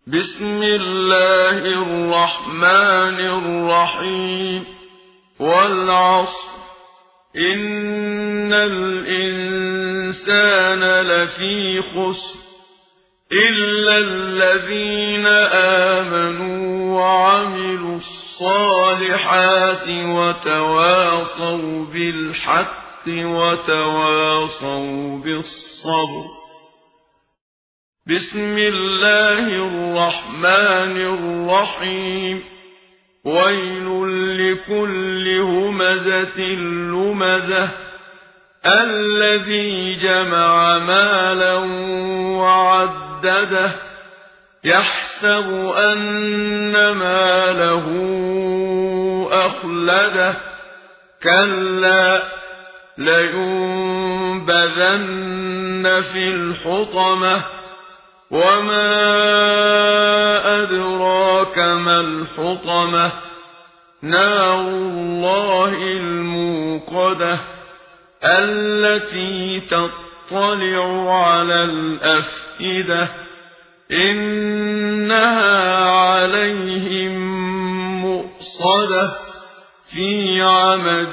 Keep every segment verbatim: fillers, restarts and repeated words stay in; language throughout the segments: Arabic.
بسم الله الرحمن الرحيم والعصر إن الإنسان لفي خسر إلا الذين آمنوا وعملوا الصالحات وتواصوا بالحق وتواصوا بالصبر. بسم الله الرحمن الرحيم ويل لكل همزة لمزة الذي جمع مالا وعدده يحسب أن ماله أخلده كلا لينبذن في الحطمة وما أدراك ما الحطمة نار الله الموقدة التي تطلع على الأفئدة إنها عليهم مؤصدة في عمد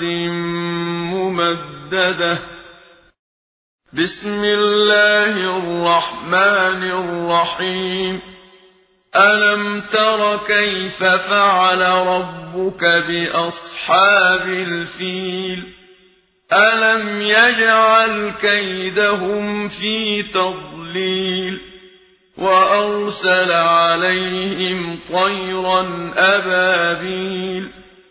ممددة. بسم الله الرحمن الرحيم ألم تر كيف فعل ربك بأصحاب الفيل ألم يجعل كيدهم في تضليل وأرسل عليهم طيرا أبابيل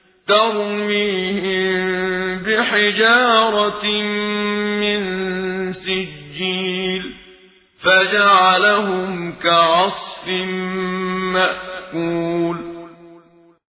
ترميهم بحجارة من سجيل فجعلهم كعصف مأكول.